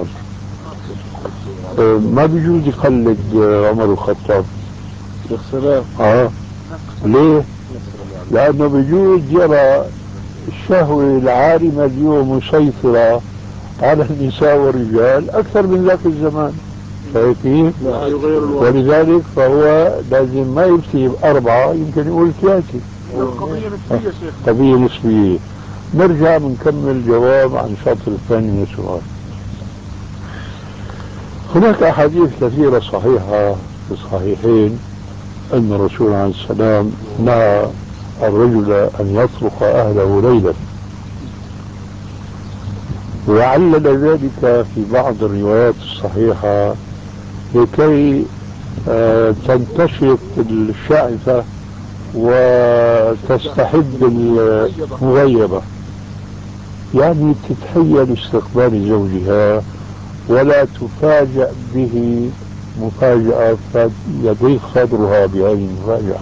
ما بيجوز يقلد عمر الخطاب. يا سلام. ليه؟ لأنه بيجوز يرى الشهوة العارمة اليوم مسيطرة على النساء والرجال أكثر من ذاك الزمان. شايفين؟ ولذلك فهو لازم ما يفتي ب4، يمكن يقول 3. قضية نسبية شيخ. قضية نسبية. نرجع بنكمل جواب عن الشطر الثاني من السؤال. هناك أحاديث كثيرة صحيحة في الصحيحين أن الرسول عليه السلام نهى الرجل أن يطرق أهله ليلا، وعلل ذلك في بعض الروايات الصحيحة لكي تنتشط الشعثة وتستحد المغيبة، يعني تتحيل استقبال زوجها ولا تفاجأ به مفاجأة يضيق صدرها بهذه المفاجأة.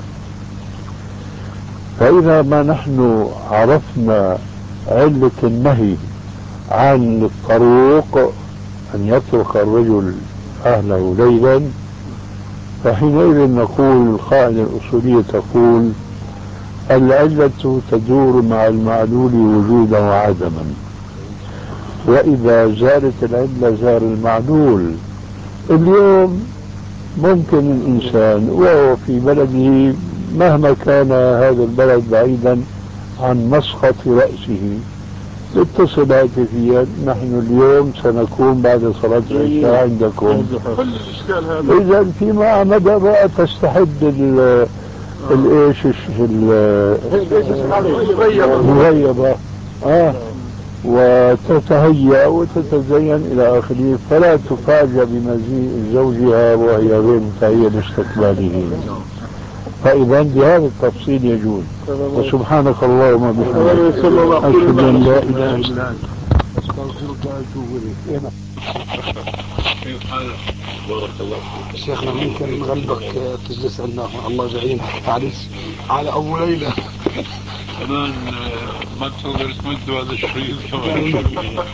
فإذا ما نحن عرفنا علة النهي عن الطروق أن يترك الرجل أهله ليلا، فحينئذ نقول القاعدة الأصولية تقول العلة تدور مع المعلول وجودا وعدما، وإذا زالت العلة زال المعلول. اليوم ممكن الإنسان وهو في بلده مهما كان هذا البلد بعيدا عن مسقط رأسه اتصل هاتفيا، نحن اليوم سنكون بعد صلاة العشاء عندكم. إذا فيما مدى بقى تستحد المغيبة وتتهيأ وتتزين إلى آخره، فلا تفاجأ بمجيء زوجها وهي غير متهيئة لاستقباله. فإذا بهذا التفصيل يجوز. وسبحانك اللهم وبحمدك أشهد أن لا إله إلا أنت أستغفرك وأتوب إليك. شيخنا ممكن نغلبك تجلس عندنا، الله يعينك. معلش على أبو ليلى كمان ما تقدر تمد هذا الشريط كمان.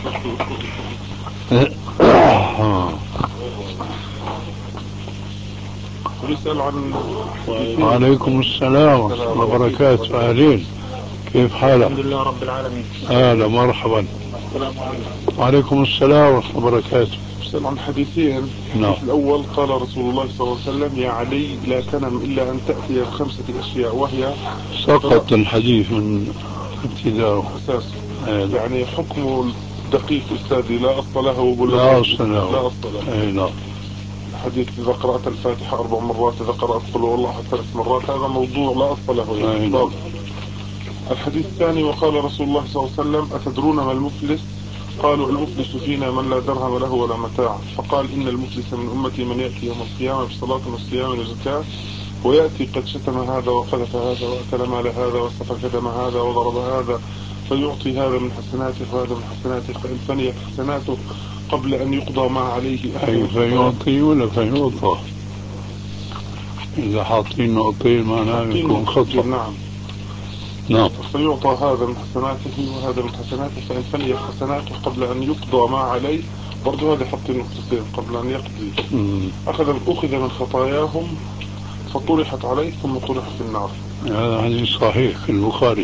ونسأل عن وعليكم السلام ورحمة الله وبركاته. أهلين، كيف حالك؟ الحمد لله رب العالمين. أهلا مرحبا. السلام عليكم. وعليكم السلام ورحمة الله وبركاته. نسأل عن حديثين. نعم. الأول قال رسول الله صلى الله عليه وسلم يا علي لا تنم إلا أن تأتي ب5 أشياء، وهي سقط الحديث من ابتداء أساس يعني حكم دقيق أستاذي لا أصل له لا أصل له. لا أصل له. نعم. حديث إذا قرأت الفاتحة 4 مرات إذا قرأت قل هو الله 3 مرات، هذا موضوع لا أصل له يعني. الحديث الثاني وقال رسول الله صلى الله عليه وسلم أتدرون ما المفلس؟ قالوا المفلس فينا من لا درهم له ولا متاع، فقال إن المفلس من أمتي من يأتي يوم القيامة بصلاة وصيام وزكاة ويأتي قد شتم هذا وقذف هذا وأكل مال هذا وسفك دم هذا وضرب هذا، فيعطي هذا من حسناته وهذا من حسناته، فإن فنيت حسناته قبل أن يقضى ما عليه أي فيعطي ولا فيعطى؟ إذا حاطين نقطين معناه يكون خطأ. نعم نعم. فيعطى هذا من حسناته وهذا من حسناته، فإن فنيت حسناته قبل أن يقضى ما عليه، برضو هذا حط نقطتين قبل أن يقضي، أخذ من خطاياهم فطرحت عليه ثم طرح في النار. هذا حديث صحيح في البخاري.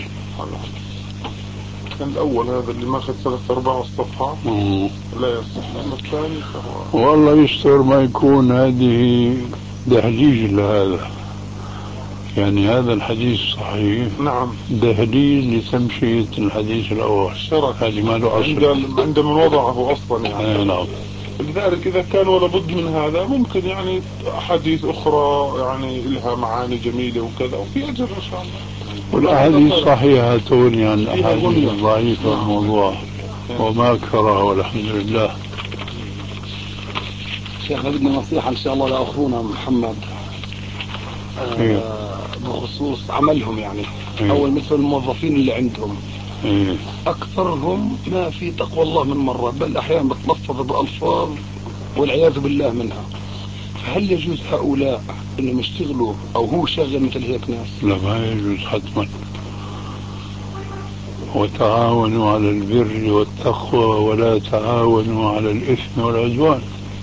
الأول هذا اللي ماخذ 3/4 الصفحة لا يصح، أما الثاني فهو والله يستر ما يكون هذه دهليج لهذا، يعني هذا الحديث صحيح. نعم. دهليج لتمشية الحديث الأول. شرط هذه ما له أصل عند من وضعه أصلا يعني. نعم. لذلك إذا كان ولا بد من هذا ممكن يعني أحاديث أخرى يعني لها معاني جميلة وكذا وفي أجر إن شاء الله. والأحاديث صحيحة تغني عن الأحاديث الضعيفة الموضوع وما أكثرها والحمد لله. شيخنا بدنا نصيحة إن شاء الله لأخونا محمد بخصوص عملهم يعني. أول مثل الموظفين اللي عندهم أكثرهم ما في تقوى الله من مرة، بل أحيانا بتلفظ بألفاظ والعياذ بالله منها. فهل يجوز هؤلاء أنهم يشتغلوا أو هو شاغل مثل هيك ناس؟ لا ما يجوز حتما. وتعاونوا على البر والتقوى ولا تعاونوا على الإثم والعدوان،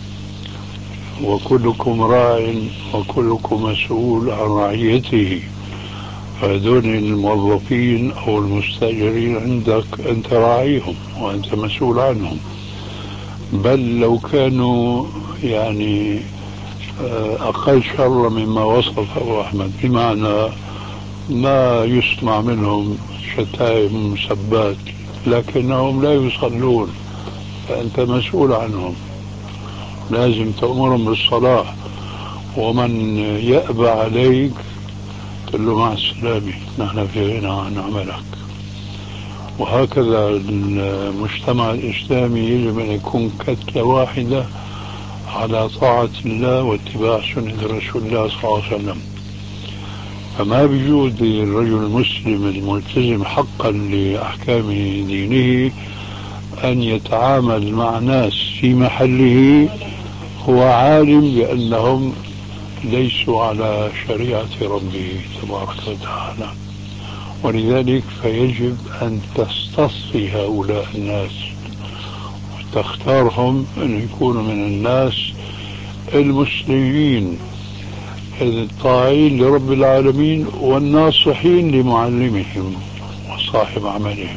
وكلكم راع وكلكم مسؤول عن رعيته. فهذول الموظفين أو المستأجرين عندك أنت راعيهم وأنت مسؤول عنهم، بل لو كانوا يعني أقل شر مما وصف أبو أحمد، بمعنى ما يسمع منهم شتائم مسبات لكنهم لا يصلون، فأنت مسؤول عنهم، لازم تأمرهم بالصلاة، ومن يأبى عليك تقول له مع السلامة نحن في غنى عن عملك. وهكذا المجتمع الإسلامي يجب أن يكون كتلة واحدة على طاعة الله واتباع سنة رسول الله صلى الله عليه وسلم. فما بيجوز للرجل المسلم الملتزم حقا لأحكام دينه أن يتعامل مع ناس في محله هو عالم بأنهم ليسوا على شريعة ربه تبارك وتعالى. ولذلك فيجب أن تستصفي هؤلاء الناس وتختارهم أن يكونوا من الناس المسلمين الطاعين لرب العالمين والناصحين لمعلمهم وصاحب عملهم.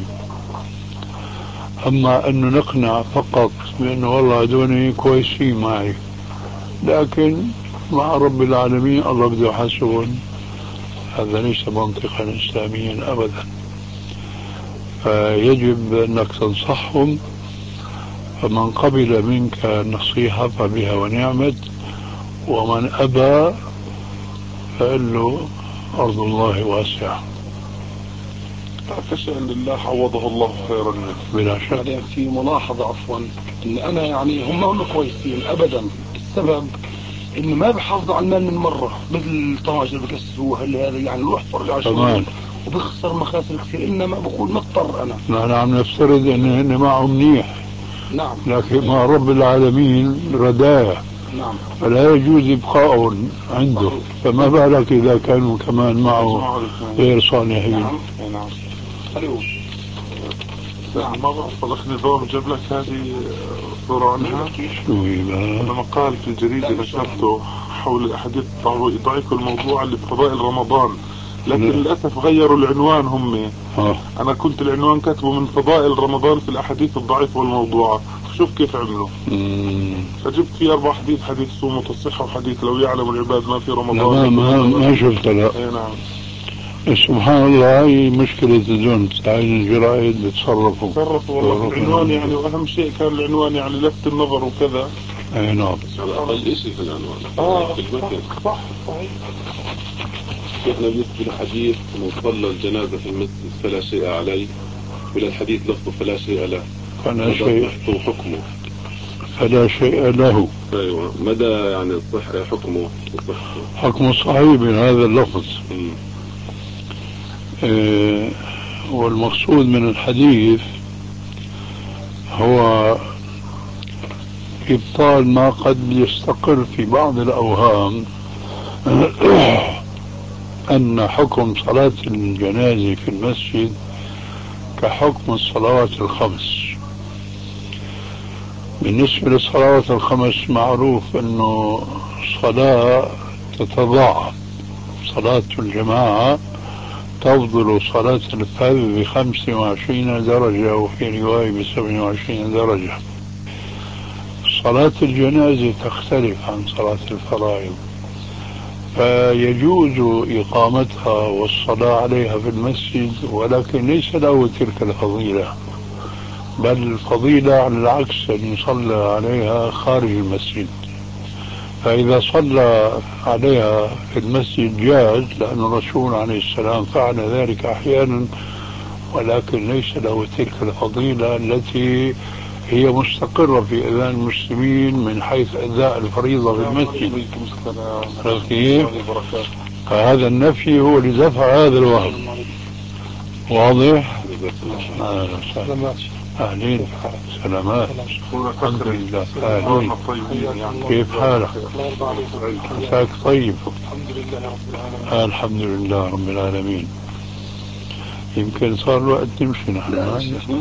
أما أن نقنع فقط بأنه والله هذول كويسين معي لكن مع رب العالمين الله بده يحاسبهم، هذا ليس منطقا إسلاميا أبدا. فيجب أنك تنصحهم، فمن قبل منك النصيحة فبها ونعمت، ومن أبى فقال له أرض الله واسعة. فشأن لله عوضه الله خيرا منه بلا شك. بعدين في ملاحظة عفوا، إن أنا يعني هم كويسين أبدا، السبب إنه ما بحافظوا على المال من مرة، مثل الطواجر بكسروها هذا يعني روح فرج عشان وبخسر مخاسر كثير، إنما بقول مضطر أنا. نحن عم نفترض إن معه منيح. نعم. لكن مع رب العالمين رداية. نعم. فلا يجوز إبقاء عنده، فما بالك إذا كانوا كمان معه غير صالحين. نعم. نعم. حلو. نعم. مرة صدق نظام جاب لك هذه صورة عنها. شو هي بقى؟ مقال في الجريدة نشرته حول الأحاديث ضعيف الموضوع اللي بفضائل رمضان، لكن للأسف غيروا العنوان هم. أنا كنت العنوان كاتبه من فضائل رمضان في الأحاديث الضعيفة والموضوعة، شوف كيف عملوا. فجبت فيه 4 حديث: حديث صوم وتصحة، وحديث لو يعلم العباد ما في رمضان. ما شفت. لا. نعم. سبحان الله، هاي مشكلة الزون، هاي الجرائد بتصرفوا والله في العنوان يعني، وأهم شيء كان العنوان يعني لفت النظر وكذا. أي نعم. أقل شيء في العنوان. في المتن. صح صحيح. احنا بالنسبة للحديث من صلى الجنازة في المسجد فلا شيء عليه، ولا الحديث لفظه فلا شيء له، فلا شيء حكمه. فلا شيء له. ايوه، مدى يعني حكمه وصحته. حكمه صحيح بهذا اللفظ. والمقصود من الحديث هو إبطال ما قد يستقر في بعض الأوهام أن حكم صلاة الجنازة في المسجد كحكم الصلوات الخمس. بالنسبة للصلوات الخمس معروف أنه صلاة تتضاعف. صلاة الجماعة تفضل صلاة الفرد ب25 درجة، وفي رواية ب27 درجة. صلاة الجنازة تختلف عن صلاة الفرائض، فيجوز إقامتها والصلاة عليها في المسجد، ولكن ليس له تلك الفضيلة، بل الفضيلة على العكس أن يصلى عليها خارج المسجد. فإذا صلى عليها في المسجد جاز، لأن الرسول عليه السلام فعل ذلك أحيانا، ولكن ليس له تلك الفضيلة التي هي مستقرة في أذهان المسلمين من حيث أداء الفريضة في المسجد. فهذا النفي هو لدفع هذا الوهم. واضح؟ أهلين، سلامات، الحمد لله. أهلين، كيف حالك؟ عساك طيب؟ الحمد لله رب العالمين. يمكن صار الوقت نمشي نحن.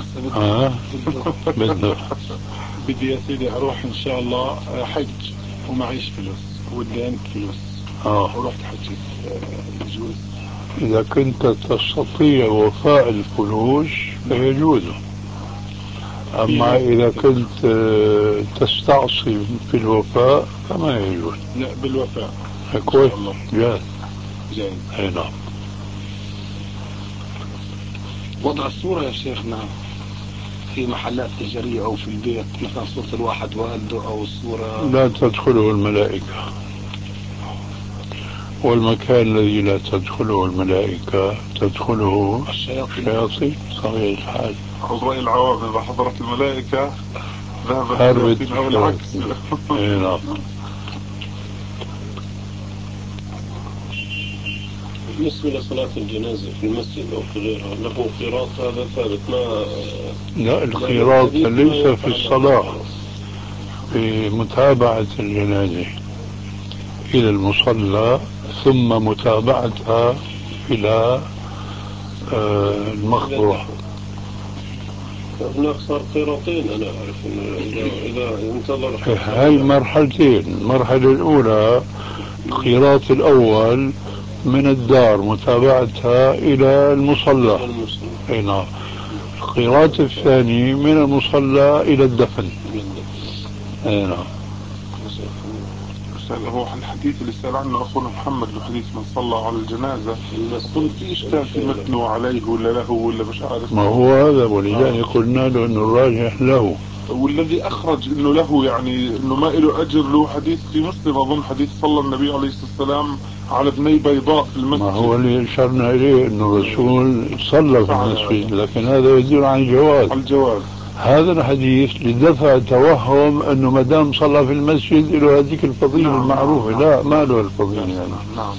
بدي يا سيدي اروح ان شاء الله حج ومعيش فلوس ودي انت فلوس ورحت حجي. يجوز؟ إذا كنت تستطيع وفاء الفلوس فيجوز، أما إذا كنت تستعصي في الوفاء فما يجوز. لا، بالوفاء كويس، جاهز. أي نعم. وضع الصورة يا شيخنا في محلات تجارية أو في البيت، مثلا صورة الواحد والده أو الصورة، لا تدخله الملائكة، والمكان الذي لا تدخله الملائكة تدخله الشياطين. صحيح الحال. رأي العوام إذا حضرت الملائكة ذهب الشياطين أو العكس. نعم. بالنسبة لصلاة الجنازة في المسجد أو في غيرها له قيراط، هذا ثابت؟ ما لا، القيراط ليس في الصلاة، في متابعة الجنازة إلى المصلى ثم متابعتها إلى المقبرة. هناك صار قيراطين، أنا أعرف إنه إذا انتظر هاي مرحلتين. المرحلة الأولى القيراط الأول من الدار متابعتها إلى المصلى. نعم. القيراط الثاني من المصلى إلى الدفن. نعم. هو الحديث اللي سأل عنه أخونا محمد، الحديث من صلى على الجنازة، قلت في إشكال في متنه عليه ولا له ولا مش عارف. ما هو هذا، ولذلك قلنا له إنه الراجح له. والذي أخرج إنه له يعني إنه ما له أجر له حديث في مسلم أظن، حديث صلى النبي عليه الصلاة والسلام على ابني بيضاء في المسجد. ما هو اللي أشرنا إليه إنه الرسول صلى في المسجد، لكن هذا يدل عن الجواز. هذا الحديث لدفع توهم انه ما دام صلى في المسجد له هذيك الفضيله المعروفه. لا، ما له الفضيله يعني. نعم.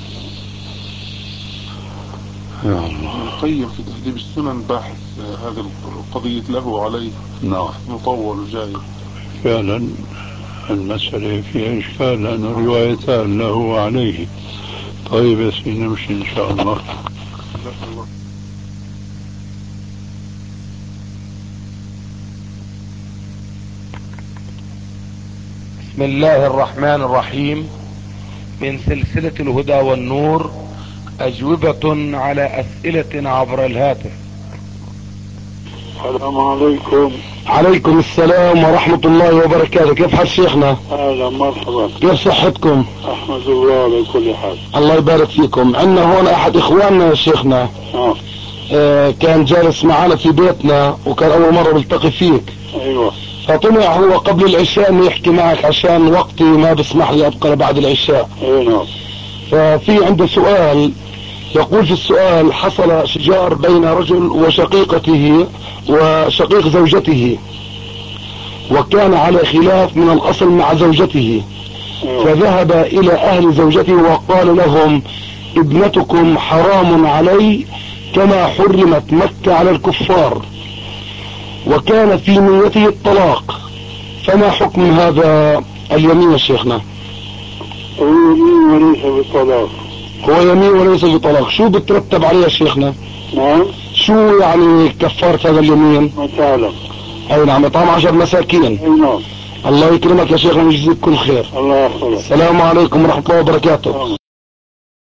ابن القيم في تهذيب السنن باحث هذه القضيه له عليه. نعم. مطول وجاي. فعلا المساله فيها اشكال لانه روايتان له وعليه. طيب يا سيدي نمشي ان شاء الله. بسم الله الرحمن الرحيم. من سلسلة الهدى والنور، أجوبة على أسئلة عبر الهاتف. السلام عليكم. عليكم السلام ورحمة الله وبركاته. كيف حال شيخنا؟ أهلا مرحبا. كيف صحتكم؟ أحمد الله على كل حال. الله يبارك فيكم. عندنا هون أحد إخواننا يا شيخنا كان جالس معنا في بيتنا، وكان أول مرة بلتقي فيك. أيوة. فطلع هو قبل العشاء انه يحكي معك عشان وقتي ما بسمح لي ابقى بعد العشاء. نعم. ففي عنده سؤال، يقول في السؤال: حصل شجار بين رجل وشقيقته وشقيق زوجته، وكان على خلاف من الأصل مع زوجته، فذهب إلى أهل زوجته وقال لهم ابنتكم حرام علي كما حرمت مكة على الكفار، وكان في نيته الطلاق، فما حكم هذا اليمين يا شيخنا؟ هو يمين وليس بطلاق. هو يمين وليس بطلاق، شو بترتب عليه يا شيخنا؟ نعم. شو يعني كفارة هذا اليمين؟ مطالق. اي نعم، اطعام 10 مساكين. نعم. الله يكرمك يا شيخنا ويجزيك كل خير. الله يحفظك. السلام عليكم ورحمة الله وبركاته.